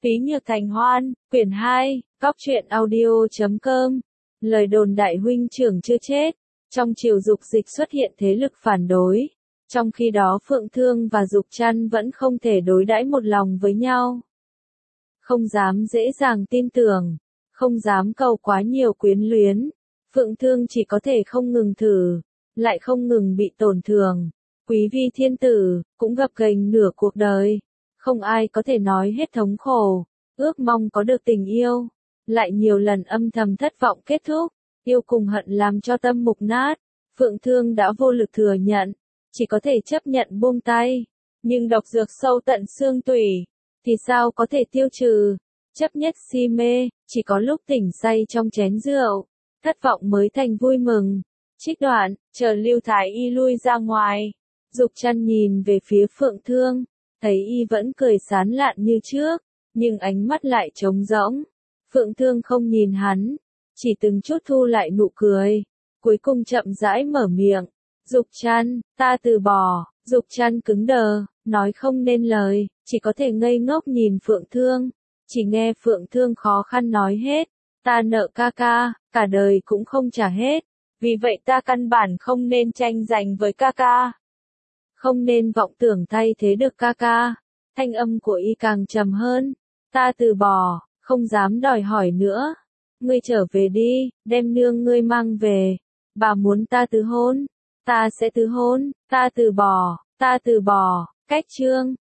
Phí Nhược Thành Hoan, quyển 2, Góc truyện audio.com. Lời đồn đại huynh trưởng chưa chết. Trong triều Dục Dịch xuất hiện thế lực phản đối. Trong khi đó Phượng Thương và Dục Trăn vẫn không thể đối đãi một lòng với nhau. Không dám dễ dàng tin tưởng, không dám cầu quá nhiều quyến luyến. Phượng Thương chỉ có thể không ngừng thử, lại không ngừng bị tổn thương. Quý vi thiên tử, cũng gập ghềnh nửa cuộc đời. Không ai có thể nói hết thống khổ, ước mong có được tình yêu, lại nhiều lần âm thầm thất vọng kết thúc, yêu cùng hận làm cho tâm mục nát. Phượng Thương đã vô lực thừa nhận, chỉ có thể chấp nhận buông tay, nhưng độc dược sâu tận xương tủy, thì sao có thể tiêu trừ, chấp nhất si mê, chỉ có lúc tỉnh say trong chén rượu, thất vọng mới thành vui mừng. Trích đoạn, chờ Lưu Thái Y lui ra ngoài, Dục Trăn nhìn về phía Phượng Thương. Thấy y vẫn cười sán lạn như trước, nhưng ánh mắt lại trống rỗng. Phượng Thương không nhìn hắn, chỉ từng chút thu lại nụ cười, cuối cùng chậm rãi mở miệng. Dục Trăn, ta từ bỏ. Dục Trăn cứng đờ, nói không nên lời, chỉ có thể ngây ngốc nhìn Phượng Thương. Chỉ nghe Phượng Thương khó khăn nói hết, ta nợ ca ca, cả đời cũng không trả hết, vì vậy ta căn bản không nên tranh giành với ca ca. Không nên vọng tưởng thay thế được ca ca. Thanh âm của y càng trầm hơn. Ta từ bỏ, không dám đòi hỏi nữa. Ngươi trở về đi, đem nương ngươi mang về. Bà muốn ta từ hôn, ta sẽ từ hôn. Ta từ bỏ, ta từ bỏ. Cách chương.